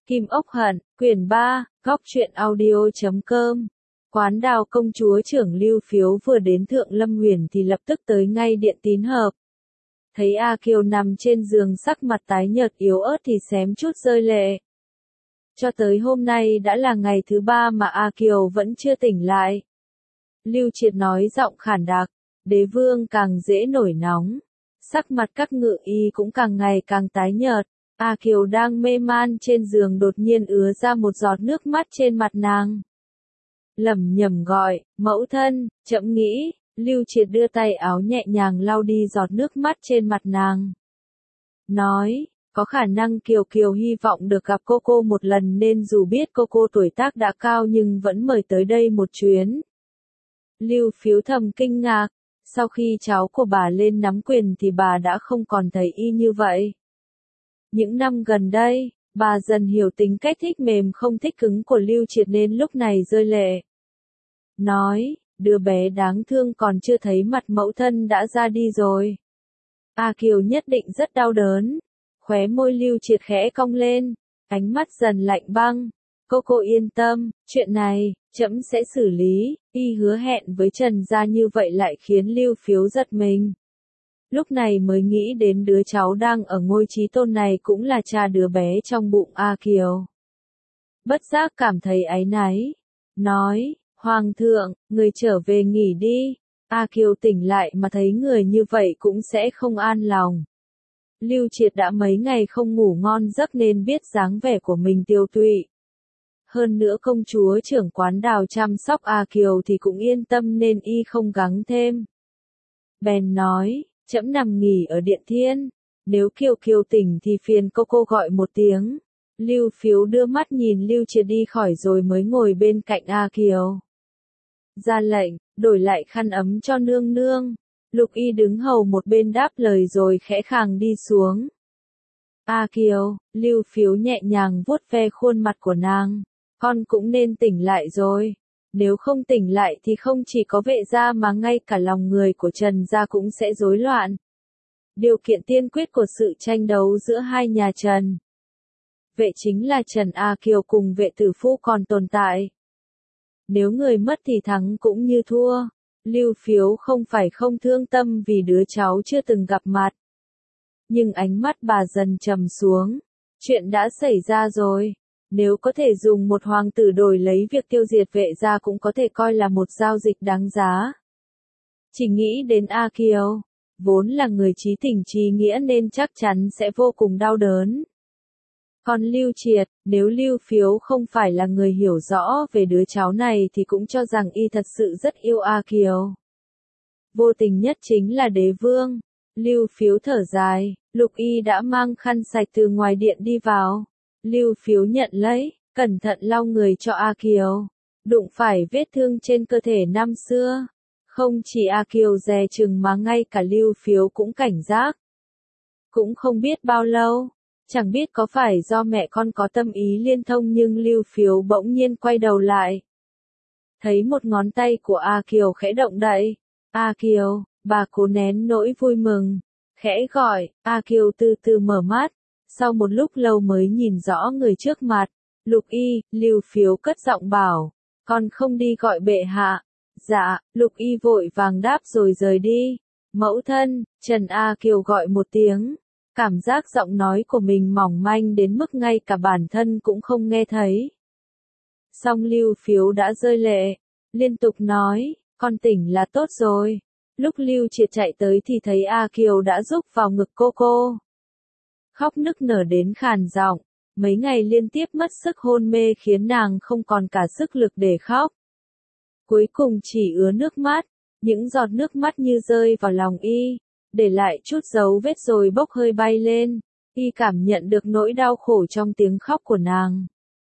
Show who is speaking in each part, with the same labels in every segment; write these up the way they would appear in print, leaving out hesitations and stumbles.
Speaker 1: Kim Ốc Hận, quyển 3, góc truyện audio.com. Quán Đào công chúa trưởng Lưu Phiếu vừa đến Thượng Lâm Huyền thì lập tức tới ngay điện tín hợp. Thấy A Kiều nằm trên giường sắc mặt tái nhợt yếu ớt thì xém chút rơi lệ. Cho tới hôm nay đã là ngày thứ 3 mà A Kiều vẫn chưa tỉnh lại. Lưu Triệt nói giọng khản đặc, đế vương càng dễ nổi nóng. Sắc mặt các ngự y cũng càng ngày càng tái nhợt. A Kiều đang mê man trên giường đột nhiên ứa ra một giọt nước mắt trên mặt nàng. Lẩm nhẩm gọi, mẫu thân, chậm nghĩ, Lưu Triệt đưa tay áo nhẹ nhàng lau đi giọt nước mắt trên mặt nàng. Nói, có khả năng Kiều Kiều hy vọng được gặp cô một lần nên dù biết cô tuổi tác đã cao nhưng vẫn mời tới đây một chuyến. Lưu Phiếu thầm kinh ngạc, sau khi cháu của bà lên nắm quyền thì bà đã không còn thấy y như vậy. Những năm gần đây, bà dần hiểu tính cách thích mềm không thích cứng của Lưu Triệt nên lúc này rơi lệ. Nói, đứa bé đáng thương còn chưa thấy mặt mẫu thân đã ra đi rồi. A Kiều nhất định rất đau đớn. Khóe môi Lưu Triệt khẽ cong lên, ánh mắt dần lạnh băng. Cô yên tâm, chuyện này, trẫm sẽ xử lý. Y hứa hẹn với Trần gia như vậy lại khiến Lưu Phiếu giật mình. Lúc này mới nghĩ đến đứa cháu đang ở ngôi trí tôn này cũng là cha đứa bé trong bụng A Kiều. Bất giác cảm thấy áy náy. Nói, Hoàng thượng, người trở về nghỉ đi. A Kiều tỉnh lại mà thấy người như vậy cũng sẽ không an lòng. Lưu Triệt đã mấy ngày không ngủ ngon giấc nên biết dáng vẻ của mình tiêu tụy. Hơn nữa công chúa trưởng quán Đào chăm sóc A Kiều thì cũng yên tâm nên y không gắng thêm. Bèn nói, trẫm nằm nghỉ ở điện thiên, nếu Kiều Kiều tỉnh thì phiền cô gọi một tiếng. Lưu Phiếu đưa mắt nhìn Lưu Triệt đi khỏi rồi mới ngồi bên cạnh A Kiều. Ra lệnh, đổi lại khăn ấm cho nương nương. Lục Y đứng hầu một bên đáp lời rồi khẽ khàng đi xuống. A Kiều, Lưu Phiếu nhẹ nhàng vuốt ve khuôn mặt của nàng. Con cũng nên tỉnh lại rồi. Nếu không tỉnh lại thì không chỉ có Vệ gia mà ngay cả lòng người của Trần gia cũng sẽ rối loạn. Điều kiện tiên quyết của sự tranh đấu giữa hai nhà Trần Vệ chính là Trần A Kiều cùng Vệ tử phu còn tồn tại. Nếu người mất thì thắng cũng như thua. Lưu Phiếu không phải không thương tâm vì đứa cháu chưa từng gặp mặt. Nhưng ánh mắt bà dần trầm xuống. Chuyện đã xảy ra rồi. Nếu có thể dùng một hoàng tử đổi lấy việc tiêu diệt Vệ gia cũng có thể coi là một giao dịch đáng giá. Chỉ nghĩ đến A Kiều, vốn là người chí tình chí nghĩa nên chắc chắn sẽ vô cùng đau đớn. Còn Lưu Triệt, nếu Lưu Phiếu không phải là người hiểu rõ về đứa cháu này thì cũng cho rằng y thật sự rất yêu A Kiều. Vô tình nhất chính là đế vương. Lưu Phiếu thở dài, Lục Y đã mang khăn sạch từ ngoài điện đi vào. Lưu Phiếu nhận lấy, cẩn thận lau người cho A Kiều. Đụng phải vết thương trên cơ thể năm xưa. Không chỉ A Kiều dè chừng mà ngay cả Lưu Phiếu cũng cảnh giác. Cũng không biết bao lâu. Chẳng biết có phải do mẹ con có tâm ý liên thông nhưng Lưu Phiếu bỗng nhiên quay đầu lại. Thấy một ngón tay của A Kiều khẽ động đậy. A Kiều, bà cố nén nỗi vui mừng. Khẽ gọi, A Kiều từ từ mở mắt. Sau một lúc lâu mới nhìn rõ người trước mặt. Lục Y, Lưu Phiếu cất giọng bảo. Con không đi gọi bệ hạ. Dạ, Lục Y vội vàng đáp rồi rời đi. Mẫu thân, Trần A Kiều gọi một tiếng. Cảm giác giọng nói của mình mỏng manh đến mức ngay cả bản thân cũng không nghe thấy. Song Lưu Phiếu đã rơi lệ, liên tục nói, con tỉnh là tốt rồi. Lúc Lưu Triệt chạy tới thì thấy A Kiều đã rúc vào ngực cô. Khóc nức nở đến khàn giọng, mấy ngày liên tiếp mất sức hôn mê khiến nàng không còn cả sức lực để khóc. Cuối cùng chỉ ứa nước mắt, những giọt nước mắt như rơi vào lòng y. Để lại chút dấu vết rồi bốc hơi bay lên, y cảm nhận được nỗi đau khổ trong tiếng khóc của nàng.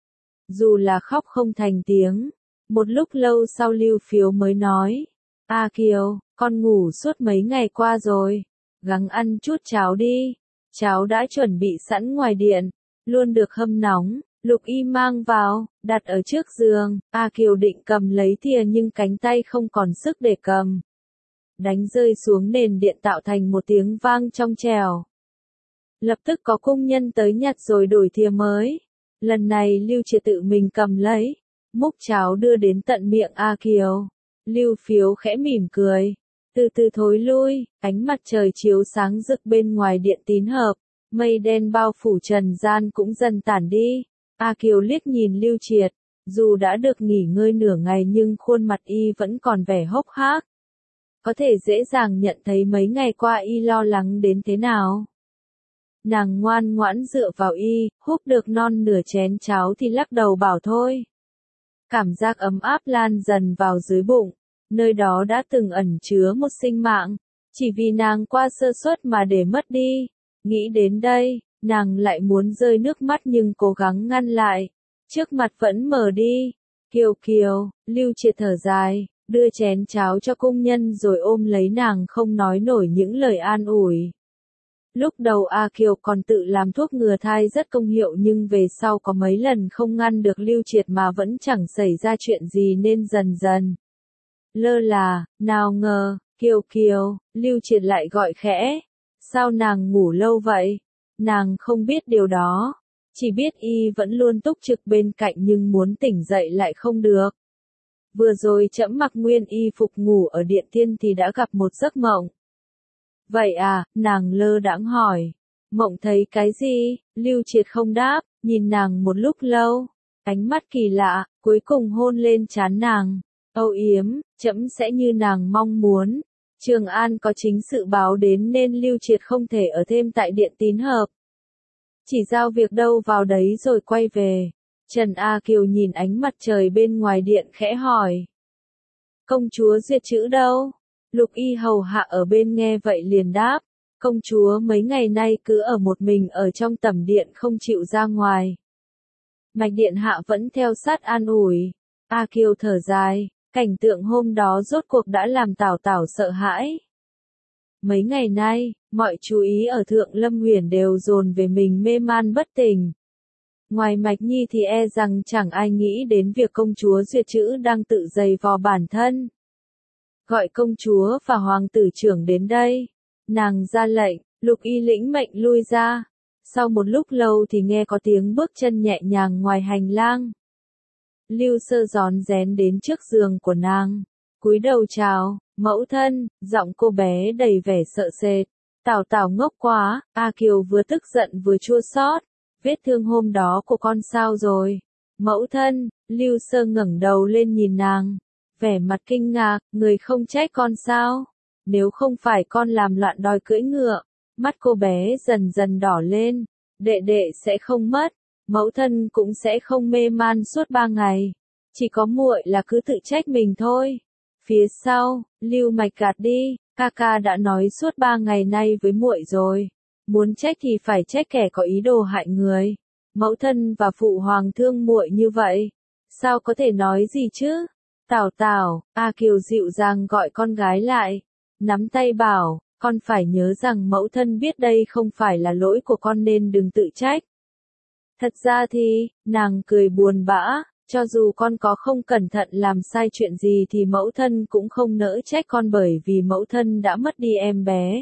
Speaker 1: Dù là khóc không thành tiếng, một lúc lâu sau Lưu Phiếu mới nói, A Kiều, con ngủ suốt mấy ngày qua rồi, gắng ăn chút cháo đi, cháo đã chuẩn bị sẵn ngoài điện, luôn được hâm nóng. Lục Y mang vào, đặt ở trước giường, A Kiều định cầm lấy thìa nhưng cánh tay không còn sức để cầm. Đánh rơi xuống nền điện tạo thành một tiếng vang trong trẻo. Lập tức có cung nhân tới nhặt rồi đổi thìa mới. Lần này Lưu Triệt tự mình cầm lấy, múc cháo đưa đến tận miệng A Kiều. Lưu Phiếu khẽ mỉm cười, từ từ thối lui, ánh mặt trời chiếu sáng rực bên ngoài điện tín hợp, mây đen bao phủ trần gian cũng dần tản đi. A Kiều liếc nhìn Lưu Triệt, dù đã được nghỉ ngơi nửa ngày nhưng khuôn mặt y vẫn còn vẻ hốc hác. Có thể dễ dàng nhận thấy mấy ngày qua y lo lắng đến thế nào. Nàng ngoan ngoãn dựa vào y, húp được non nửa chén cháo thì lắc đầu bảo thôi. Cảm giác ấm áp lan dần vào dưới bụng, nơi đó đã từng ẩn chứa một sinh mạng, chỉ vì nàng qua sơ suất mà để mất đi. Nghĩ đến đây, nàng lại muốn rơi nước mắt nhưng cố gắng ngăn lại. Trước mặt vẫn mở đi. Kiều Kiều, Lưu Triệt thở dài, đưa chén cháo cho cung nhân rồi ôm lấy nàng không nói nổi những lời an ủi. Lúc đầu A Kiều còn tự làm thuốc ngừa thai rất công hiệu nhưng về sau có mấy lần không ngăn được Lưu Triệt mà vẫn chẳng xảy ra chuyện gì nên dần dần lơ là, nào ngờ, Kiều Kiều, Lưu Triệt lại gọi khẽ. Sao nàng ngủ lâu vậy? Nàng không biết điều đó, chỉ biết y vẫn luôn túc trực bên cạnh nhưng muốn tỉnh dậy lại không được. Vừa rồi trẫm mặc nguyên y phục ngủ ở điện tiên thì đã gặp một giấc mộng. Vậy à, nàng lơ đãng hỏi. Mộng thấy cái gì? Lưu Triệt không đáp, nhìn nàng một lúc lâu. Ánh mắt kỳ lạ, cuối cùng hôn lên trán nàng. Âu yếm, trẫm sẽ như nàng mong muốn. Trường An có chính sự báo đến nên Lưu Triệt không thể ở thêm tại điện tín hợp. Chỉ giao việc đâu vào đấy rồi quay về. Trần A Kiều nhìn ánh mặt trời bên ngoài điện khẽ hỏi. Công chúa Duyệt Chữ đâu? Lục Y hầu hạ ở bên nghe vậy liền đáp. Công chúa mấy ngày nay cứ ở một mình ở trong tẩm điện không chịu ra ngoài. Mạch điện hạ vẫn theo sát an ủi. A Kiều thở dài, cảnh tượng hôm đó rốt cuộc đã làm Tảo Tảo sợ hãi. Mấy ngày nay, mọi chú ý ở Thượng Lâm Huyền đều dồn về mình mê man bất tỉnh. Ngoài Mạch Nhi thì e rằng chẳng ai nghĩ đến việc công chúa Duyệt Chữ đang tự giày vò bản thân. Gọi công chúa và hoàng tử trưởng đến đây. Nàng ra lệnh, Lục Y lĩnh mệnh lui ra. Sau một lúc lâu thì nghe có tiếng bước chân nhẹ nhàng ngoài hành lang. Lưu Sơ rón rén đến trước giường của nàng, cúi đầu chào, mẫu thân, giọng cô bé đầy vẻ sợ sệt. Tảo Tảo ngốc quá, A Kiều vừa tức giận vừa chua xót. Vết thương hôm đó của con sao rồi? Mẫu thân, Lưu Sơ ngẩng đầu lên nhìn nàng, vẻ mặt kinh ngạc, người không trách con sao? Nếu không phải con làm loạn đòi cưỡi ngựa. Mắt cô bé dần dần đỏ lên, đệ đệ sẽ không mất, mẫu thân cũng sẽ không mê man suốt 3 ngày. Chỉ có muội là cứ tự trách mình thôi. Phía sau, Lưu Mạch gạt đi, ca ca đã nói suốt 3 ngày nay với muội rồi. Muốn trách thì phải trách kẻ có ý đồ hại người. Mẫu thân và phụ hoàng thương muội như vậy, sao có thể nói gì chứ? Tảo Tảo, A Kiều dịu dàng gọi con gái lại, nắm tay bảo, con phải nhớ rằng mẫu thân biết đây không phải là lỗi của con nên đừng tự trách. Thật ra thì, nàng cười buồn bã, cho dù con có không cẩn thận làm sai chuyện gì thì mẫu thân cũng không nỡ trách con bởi vì mẫu thân đã mất đi em bé.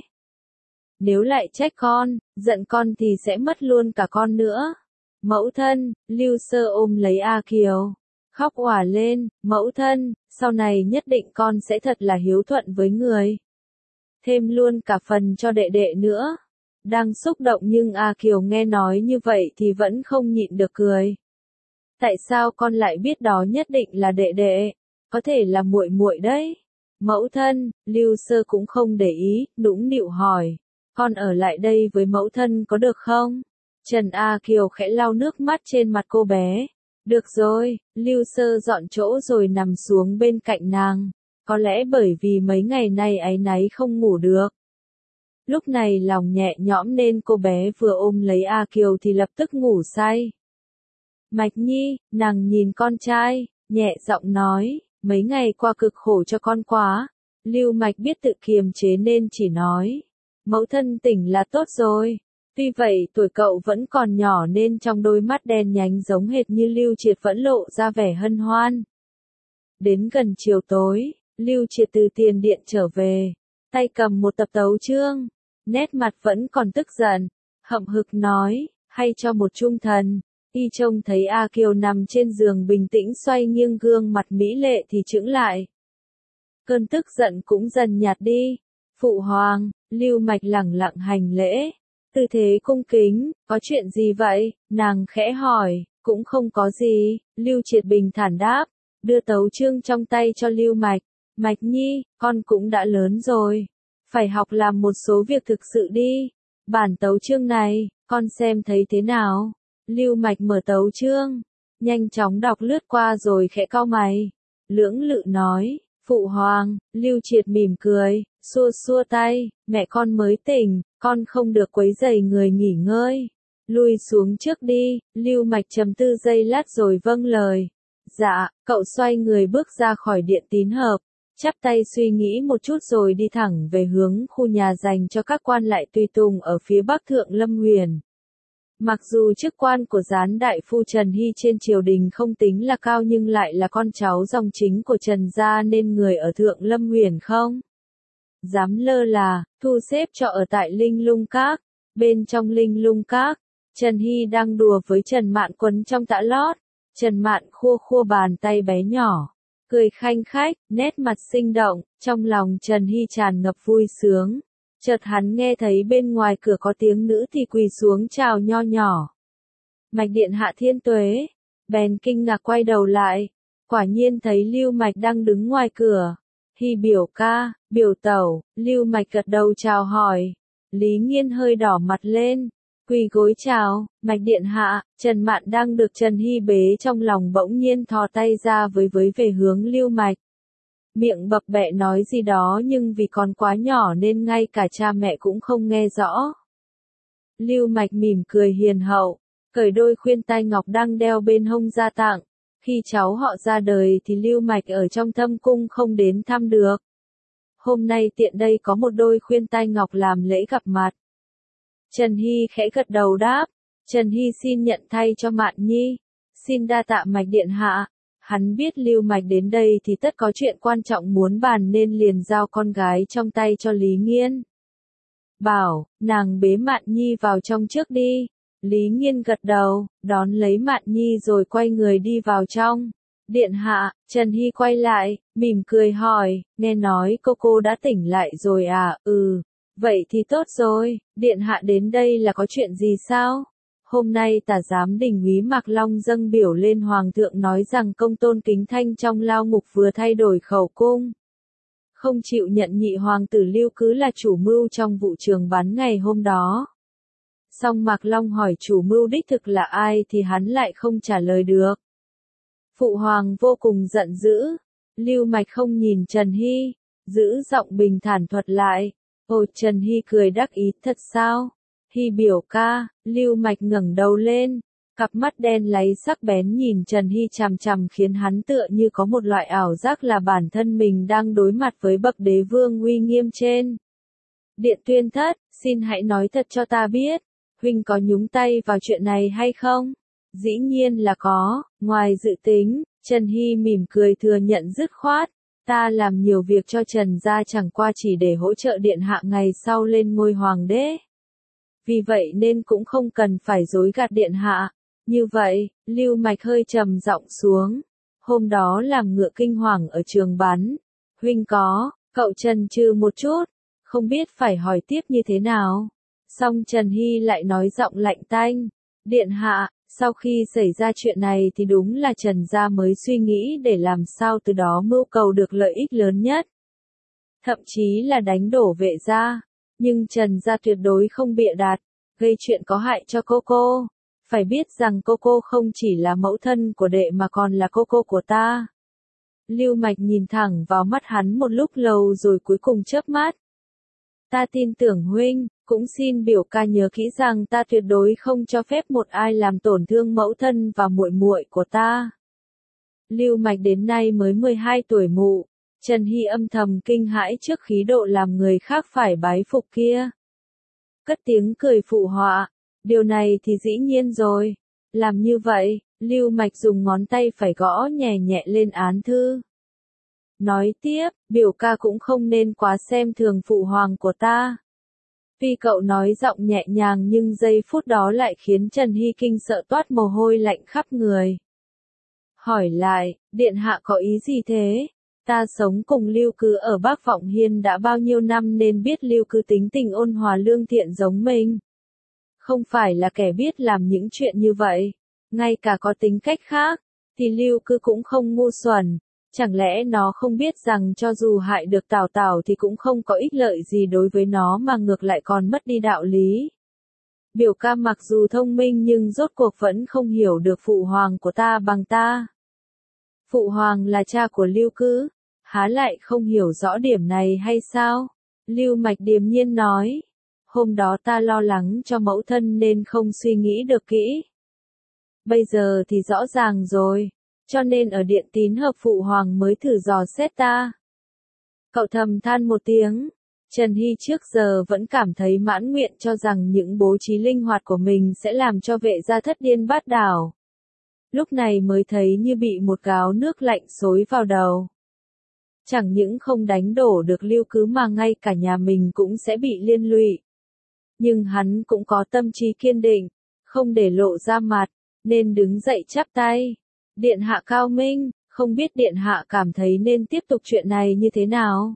Speaker 1: Nếu lại trách con, giận con thì sẽ mất luôn cả con nữa. Mẫu thân, Lưu Sơ ôm lấy A Kiều, khóc òa lên, mẫu thân, sau này nhất định con sẽ thật là hiếu thuận với người. Thêm luôn cả phần cho đệ đệ nữa. Đang xúc động nhưng A Kiều nghe nói như vậy thì vẫn không nhịn được cười. Tại sao con lại biết đó nhất định là đệ đệ? Có thể là muội muội đấy. Mẫu thân, Lưu Sơ cũng không để ý, nũng nịu hỏi. Con ở lại đây với mẫu thân có được không? Trần A Kiều khẽ lau nước mắt trên mặt cô bé. Được rồi, Lưu Sơ dọn chỗ rồi nằm xuống bên cạnh nàng. Có lẽ bởi vì mấy ngày nay áy náy không ngủ được. Lúc này lòng nhẹ nhõm nên cô bé vừa ôm lấy A Kiều thì lập tức ngủ say. Mạch Nhi, nàng nhìn con trai, nhẹ giọng nói, mấy ngày qua cực khổ cho con quá. Lưu Mạch biết tự kiềm chế nên chỉ nói, mẫu thân tỉnh là tốt rồi. Tuy vậy tuổi cậu vẫn còn nhỏ nên trong đôi mắt đen nhánh giống hệt như Lưu Triệt vẫn lộ ra vẻ hân hoan. Đến gần chiều tối, Lưu Triệt từ tiền điện trở về, tay cầm một tập tấu chương, nét mặt vẫn còn tức giận, hậm hực nói, hay cho một trung thần, Y trông thấy A Kiều nằm trên giường bình tĩnh xoay nghiêng gương mặt mỹ lệ thì chững lại. Cơn tức giận cũng dần nhạt đi. Phụ hoàng, Lưu Mạch lẳng lặng hành lễ. Tư thế cung kính, có chuyện gì vậy? Nàng khẽ hỏi, cũng không có gì, Lưu Triệt bình thản đáp, đưa tấu chương trong tay cho Lưu Mạch. Mạch nhi, con cũng đã lớn rồi. Phải học làm một số việc thực sự đi. Bản tấu chương này, con xem thấy thế nào? Lưu Mạch mở tấu chương, nhanh chóng đọc lướt qua rồi khẽ cau mày. Lưỡng lự nói, phụ hoàng, Lưu Triệt mỉm cười, xua xua tay, mẹ con mới tỉnh, con không được quấy rầy người nghỉ ngơi. Lui xuống trước đi, Lưu Mạch trầm tư giây lát rồi vâng lời. Dạ, cậu xoay người bước ra khỏi điện tín hợp, chắp tay suy nghĩ một chút rồi đi thẳng về hướng khu nhà dành cho các quan lại tùy tùng ở phía bắc Thượng Lâm Huyền. Mặc dù chức quan của gián đại phu Trần Hy trên triều đình không tính là cao nhưng lại là con cháu dòng chính của Trần gia nên người ở Thượng Lâm Huyền không dám lơ là, thu xếp cho ở tại Linh Lung Các. Bên trong Linh Lung Các, Trần Hy đang đùa với Trần Mạn quấn trong tã lót. Trần Mạn khua khua bàn tay bé nhỏ, cười khanh khách, nét mặt sinh động, trong lòng Trần Hy tràn ngập vui sướng. Chợt hắn nghe thấy bên ngoài cửa có tiếng nữ thì quỳ xuống chào nho nhỏ. Mạch điện hạ thiên tuế, bèn kinh ngạc quay đầu lại, quả nhiên thấy Lưu Mạch đang đứng ngoài cửa. Hy biểu ca, biểu tẩu, Lưu Mạch gật đầu chào hỏi. Lý Nghiên hơi đỏ mặt lên, quỳ gối chào, Mạch điện hạ. Trần Mạn đang được Trần Hy bế trong lòng bỗng nhiên thò tay ra với về hướng Lưu Mạch. Miệng bập bẹ nói gì đó nhưng vì còn quá nhỏ nên ngay cả cha mẹ cũng không nghe rõ. Lưu Mạch mỉm cười hiền hậu, cởi đôi khuyên tai ngọc đang đeo bên hông ra tặng. Khi cháu họ ra đời thì Lưu Mạch ở trong thâm cung không đến thăm được. Hôm nay tiện đây có một đôi khuyên tai ngọc làm lễ gặp mặt. Trần Hy khẽ gật đầu đáp, Trần Hy xin nhận thay cho Mạn nhi. Xin đa tạ Mạch điện hạ. Hắn biết Lưu Mạch đến đây thì tất có chuyện quan trọng muốn bàn nên liền giao con gái trong tay cho Lý Nghiên. Bảo, nàng bế Mạn nhi vào trong trước đi. Lý Nghiên gật đầu, đón lấy Mạn nhi rồi quay người đi vào trong. Điện hạ, Trần Hy quay lại, mỉm cười hỏi, nghe nói cô đã tỉnh lại rồi à? Vậy thì tốt rồi, điện hạ đến đây là có chuyện gì sao? Hôm nay tả giám đình úy Mạc Long dâng biểu lên hoàng thượng nói rằng công tôn Kính Thanh trong lao ngục vừa thay đổi khẩu cung. Không chịu nhận nhị hoàng tử Lưu Cứ là chủ mưu trong vụ trường bắn ngày hôm đó. Song Mạc Long hỏi chủ mưu đích thực là ai thì hắn lại không trả lời được. Phụ hoàng vô cùng giận dữ. Lưu Mạch không nhìn Trần Hy, giữ giọng bình thản thuật lại. Ồ, Trần Hy cười đắc ý, thật sao? Hy biểu ca. Lưu Mạch ngẩng đầu lên, cặp mắt đen láy sắc bén nhìn Trần Hy chằm chằm khiến hắn tựa như có một loại ảo giác là bản thân mình đang đối mặt với bậc đế vương uy nghiêm trên. Điện Tuyên thất, xin hãy nói thật cho ta biết, huynh có nhúng tay vào chuyện này hay không? Dĩ nhiên là có, ngoài dự tính. Trần Hy mỉm cười thừa nhận dứt khoát. Ta làm nhiều việc cho Trần gia chẳng qua chỉ để hỗ trợ điện hạ ngày sau lên ngôi hoàng đế. Vì vậy nên cũng không cần phải dối gạt điện hạ. Như vậy, Lưu Mạch hơi trầm giọng xuống. Hôm đó làm ngựa kinh hoàng ở trường bắn. Huynh có, cậu chần chừ một chút, không biết phải hỏi tiếp như thế nào. Song Trần Hy lại nói giọng lạnh tanh. Điện hạ, sau khi xảy ra chuyện này thì đúng là Trần gia mới suy nghĩ để làm sao từ đó mưu cầu được lợi ích lớn nhất. Thậm chí là đánh đổ Vệ gia. Nhưng Trần gia tuyệt đối không bịa đặt, gây chuyện có hại cho cô. Phải biết rằng cô không chỉ là mẫu thân của đệ mà còn là cô của ta. Lưu Mạch nhìn thẳng vào mắt hắn một lúc lâu rồi cuối cùng chớp mắt. Ta tin tưởng huynh, cũng xin biểu ca nhớ kỹ rằng ta tuyệt đối không cho phép một ai làm tổn thương mẫu thân và muội muội của ta. Lưu Mạch đến nay mới 12 tuổi mụ. Trần Hy âm thầm kinh hãi trước khí độ làm người khác phải bái phục kia. Cất tiếng cười phụ họa, điều này thì dĩ nhiên rồi. Làm như vậy, Lưu Mạch dùng ngón tay phải gõ nhẹ nhẹ lên án thư. Nói tiếp, biểu ca cũng không nên quá xem thường phụ hoàng của ta. Tuy cậu nói giọng nhẹ nhàng nhưng giây phút đó lại khiến Trần Hy kinh sợ toát mồ hôi lạnh khắp người. Hỏi lại, điện hạ có ý gì thế? Ta sống cùng Lưu Cứ ở Bắc Vọng Hiên đã bao nhiêu năm nên biết Lưu Cứ tính tình ôn hòa lương thiện giống mình. Không phải là kẻ biết làm những chuyện như vậy. Ngay cả có tính cách khác, thì Lưu Cứ cũng không ngu xuẩn. Chẳng lẽ nó không biết rằng cho dù hại được Tào Tào thì cũng không có ích lợi gì đối với nó mà ngược lại còn mất đi đạo lý. Biểu ca mặc dù thông minh nhưng rốt cuộc vẫn không hiểu được phụ hoàng của ta bằng ta. Phụ hoàng là cha của Lưu Cứ, há lại không hiểu rõ điểm này hay sao? Lưu Mạch điềm nhiên nói. Hôm đó ta lo lắng cho mẫu thân nên không suy nghĩ được kỹ. Bây giờ thì rõ ràng rồi, cho nên ở điện tín hợp phụ hoàng mới thử dò xét ta. Cậu thầm than một tiếng. Trần Hy trước giờ vẫn cảm thấy mãn nguyện cho rằng những bố trí linh hoạt của mình sẽ làm cho Vệ gia thất điên bát đảo. Lúc này mới thấy như bị một gáo nước lạnh xối vào đầu. Chẳng những không đánh đổ được Lưu Cứ mà ngay cả nhà mình cũng sẽ bị liên lụy. Nhưng hắn cũng có tâm trí kiên định, không để lộ ra mặt, nên đứng dậy chắp tay. Điện hạ cao minh, không biết điện hạ cảm thấy nên tiếp tục chuyện này như thế nào?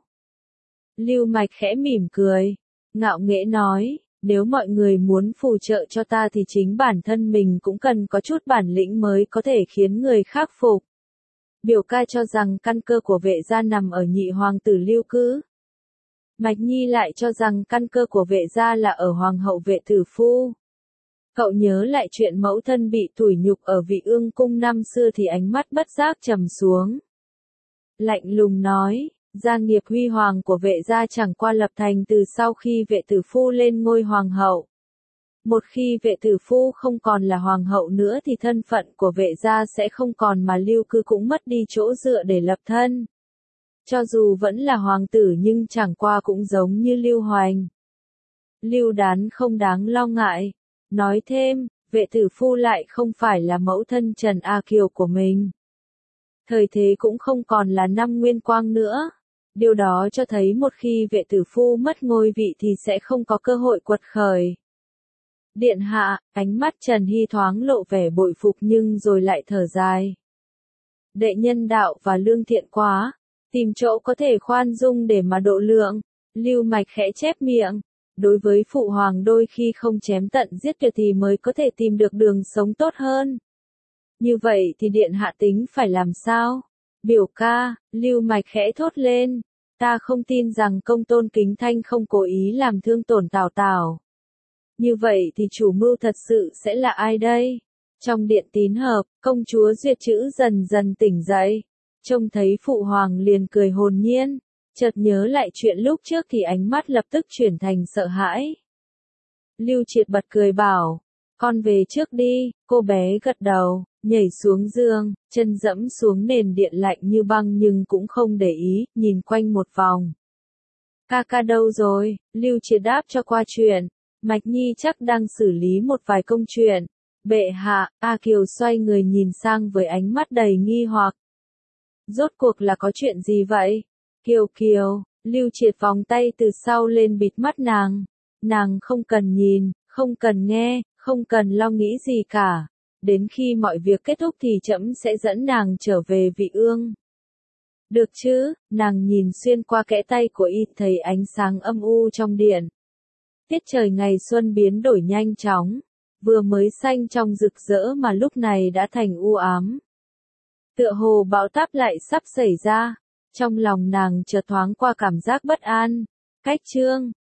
Speaker 1: Lưu Mạch khẽ mỉm cười, ngạo nghễ nói, nếu mọi người muốn phù trợ cho ta thì chính bản thân mình cũng cần có chút bản lĩnh mới có thể khiến người khác phục. Biểu ca cho rằng căn cơ của Vệ gia nằm ở nhị hoàng tử Lưu Cứ. Mạch Nhi lại cho rằng căn cơ của Vệ gia là ở hoàng hậu Vệ Tử Phu. Cậu nhớ lại chuyện mẫu thân bị tủi nhục ở Vị Ương cung năm xưa thì ánh mắt bất giác trầm xuống. Lạnh lùng nói, gia nghiệp huy hoàng của Vệ gia chẳng qua lập thành từ sau khi Vệ Tử Phu lên ngôi hoàng hậu. Một khi Vệ Tử Phu không còn là hoàng hậu nữa thì thân phận của Vệ gia sẽ không còn mà Lưu Cứ cũng mất đi chỗ dựa để lập thân. Cho dù vẫn là hoàng tử nhưng chẳng qua cũng giống như Lưu Hoành. Lưu Đán không đáng lo ngại. Nói thêm, Vệ Tử Phu lại không phải là mẫu thân Trần A Kiều của mình. Thời thế cũng không còn là năm Nguyên Quang nữa. Điều đó cho thấy một khi Vệ Tử Phu mất ngôi vị thì sẽ không có cơ hội quật khởi. Điện hạ, ánh mắt Trần Hy thoáng lộ vẻ bội phục nhưng rồi lại thở dài. Đệ nhân đạo và lương thiện quá, tìm chỗ có thể khoan dung để mà độ lượng. Lưu Mạch khẽ chép miệng. Đối với phụ hoàng đôi khi không chém tận giết tuyệt thì mới có thể tìm được đường sống tốt hơn. Như vậy thì điện hạ tính phải làm sao? Biểu ca, Lưu Mạch khẽ thốt lên. Ta không tin rằng Công Tôn Kính Thanh không cố ý làm thương tổn Tào Tào. Như vậy thì chủ mưu thật sự sẽ là ai đây? Trong điện tín hợp, công chúa Duyệt Chữ dần dần tỉnh dậy. Trông thấy phụ hoàng liền cười hồn nhiên. Chợt nhớ lại chuyện lúc trước thì ánh mắt lập tức chuyển thành sợ hãi. Lưu Triệt bật cười bảo, con về trước đi, cô bé gật đầu, nhảy xuống giường, chân dẫm xuống nền điện lạnh như băng nhưng cũng không để ý, nhìn quanh một vòng. Ca ca đâu rồi? Lưu Triệt đáp cho qua chuyện, Mạch Nhi chắc đang xử lý một vài công chuyện. Bệ hạ, A Kiều xoay người nhìn sang với ánh mắt đầy nghi hoặc. Rốt cuộc là có chuyện gì vậy? Kiều Kiều, Lưu Triệt vòng tay từ sau lên bịt mắt nàng. Nàng không cần nhìn, không cần nghe, không cần lo nghĩ gì cả. Đến khi mọi việc kết thúc thì trẫm sẽ dẫn nàng trở về Vị Ương. Được chứ, nàng nhìn xuyên qua kẽ tay của y thấy ánh sáng âm u trong điện. Tiết trời ngày xuân biến đổi nhanh chóng, vừa mới xanh trong rực rỡ mà lúc này đã thành u ám. Tựa hồ bão táp lại sắp xảy ra. Trong lòng nàng chợt thoáng qua cảm giác bất an. Cách chương